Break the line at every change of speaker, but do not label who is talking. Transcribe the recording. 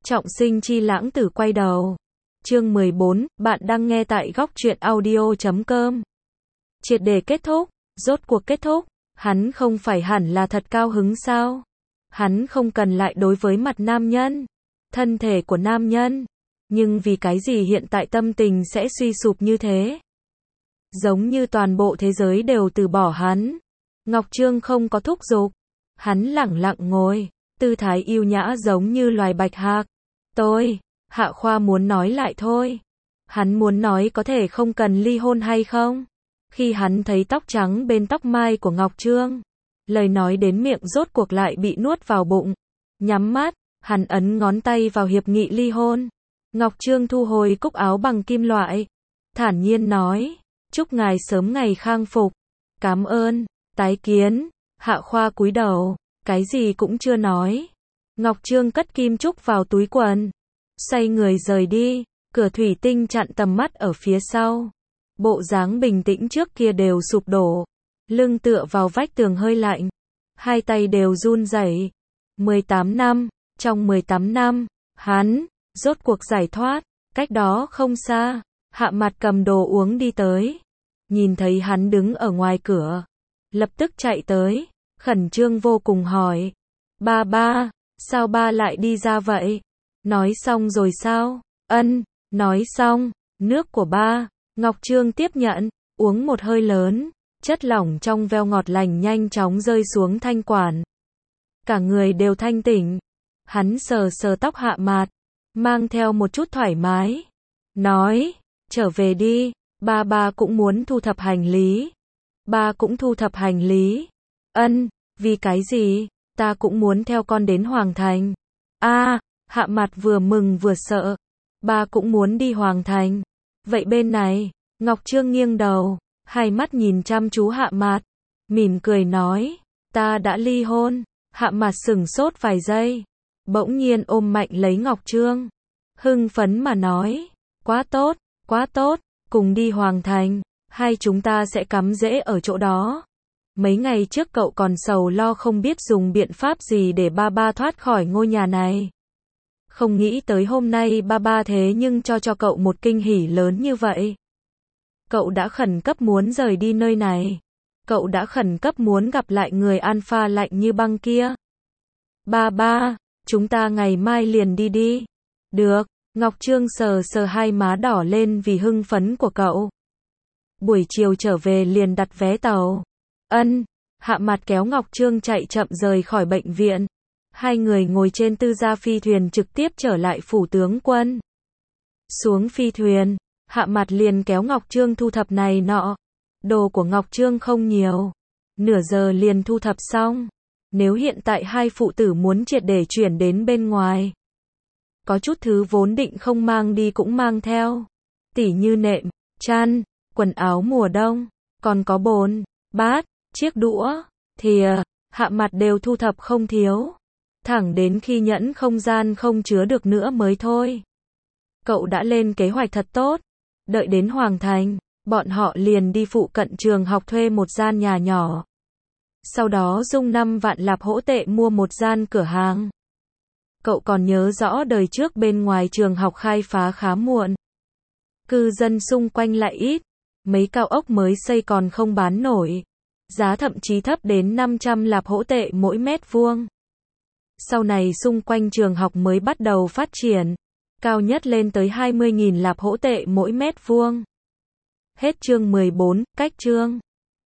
Trọng sinh chi lãng tử quay đầu. Chương 14, bạn đang nghe tại góc truyện audio.com. Triệt để kết thúc, rốt cuộc kết thúc, hắn không phải hẳn là thật cao hứng sao? Hắn không cần lại đối với mặt nam nhân, thân thể của nam nhân, nhưng vì cái gì hiện tại tâm tình sẽ suy sụp như thế? Giống như toàn bộ thế giới đều từ bỏ hắn. Ngọc Trương không có thúc giục, hắn lẳng lặng ngồi, tư thái yêu nhã giống như loài bạch hạc. Hạ Khoa muốn nói lại thôi. Hắn muốn nói có thể không cần ly hôn hay không? Khi hắn thấy tóc trắng bên tóc mai của Ngọc Trương, lời nói đến miệng rốt cuộc lại bị nuốt vào bụng. Nhắm mắt, hắn ấn ngón tay vào hiệp nghị ly hôn. Ngọc Trương thu hồi cúc áo bằng kim loại, thản nhiên nói, chúc ngài sớm ngày khang phục. Cảm ơn, tái kiến. Hạ Khoa cúi đầu, cái gì cũng chưa nói. Ngọc Trương cất kim trúc vào túi quần, xoay người rời đi, cửa thủy tinh chặn tầm mắt ở phía sau. Bộ dáng bình tĩnh trước kia đều sụp đổ, lưng tựa vào vách tường hơi lạnh, hai tay đều run rẩy. 18 năm, trong 18 năm, hắn rốt cuộc giải thoát. Cách đó không xa, Hạ Mặt cầm đồ uống đi tới, nhìn thấy hắn đứng ở ngoài cửa, lập tức chạy tới, khẩn trương vô cùng hỏi, ba, sao ba lại đi ra vậy? Nói xong rồi sao? Ân, nói xong. Nước của ba. Ngọc Trương tiếp nhận, uống một hơi lớn, chất lỏng trong veo ngọt lành nhanh chóng rơi xuống thanh quản. Cả người đều thanh tỉnh. Hắn sờ sờ tóc Hạ Mặt, mang theo một chút thoải mái, nói, trở về đi, ba cũng muốn thu thập hành lý. Ba cũng thu thập hành lý. Ân, vì cái gì? Ta cũng muốn theo con đến Hoàng Thành. Hạ Mặt vừa mừng vừa sợ. Ba cũng muốn đi Hoàng Thành. Vậy bên này, Ngọc Trương nghiêng đầu, hai mắt nhìn chăm chú Hạ Mặt, mỉm cười nói, ta đã ly hôn. Hạ Mặt sửng sốt vài giây, bỗng nhiên ôm mạnh lấy Ngọc Trương, hưng phấn mà nói, quá tốt, cùng đi Hoàng Thành, hai chúng ta sẽ cắm rễ ở chỗ đó. Mấy ngày trước cậu còn sầu lo không biết dùng biện pháp gì để ba thoát khỏi ngôi nhà này. Không nghĩ tới hôm nay ba thế nhưng cho cậu một kinh hỉ lớn như vậy. Cậu đã khẩn cấp muốn rời đi nơi này. Cậu đã khẩn cấp muốn gặp lại người alpha lạnh như băng kia. Ba, chúng ta ngày mai liền đi. Được, Ngọc Trương sờ sờ hai má đỏ lên vì hưng phấn của cậu. Buổi chiều trở về liền đặt vé tàu. Ân, Hạ Mặt kéo Ngọc Trương chạy chậm rời khỏi bệnh viện. Hai người ngồi trên tư gia phi thuyền trực tiếp trở lại phủ tướng quân. Xuống phi thuyền, Hạ Mặt liền kéo Ngọc Trương thu thập này nọ. Đồ của Ngọc Trương không nhiều, nửa giờ liền thu thập xong. Nếu hiện tại hai phụ tử muốn triệt để chuyển đến bên ngoài, có chút thứ vốn định không mang đi cũng mang theo. Tỉ như nệm, chăn, quần áo mùa đông, còn có bồn, bát, chiếc đũa, thìa, Hạ Mặt đều thu thập không thiếu. Thẳng đến khi nhẫn không gian không chứa được nữa mới thôi. Cậu đã lên kế hoạch thật tốt. Đợi đến Hoàng Thành, bọn họ liền đi phụ cận trường học thuê một gian nhà nhỏ. Sau đó dùng 5 vạn lạp hỗ tệ mua một gian cửa hàng. Cậu còn nhớ rõ đời trước bên ngoài trường học khai phá khá muộn. Cư dân xung quanh lại ít. Mấy cao ốc mới xây còn không bán nổi. Giá thậm chí thấp đến 500 lạp hỗ tệ mỗi mét vuông. Sau này xung quanh trường học mới bắt đầu phát triển, cao nhất lên tới 20.000 lạp hỗ tệ mỗi mét vuông. Hết chương 14, cách chương.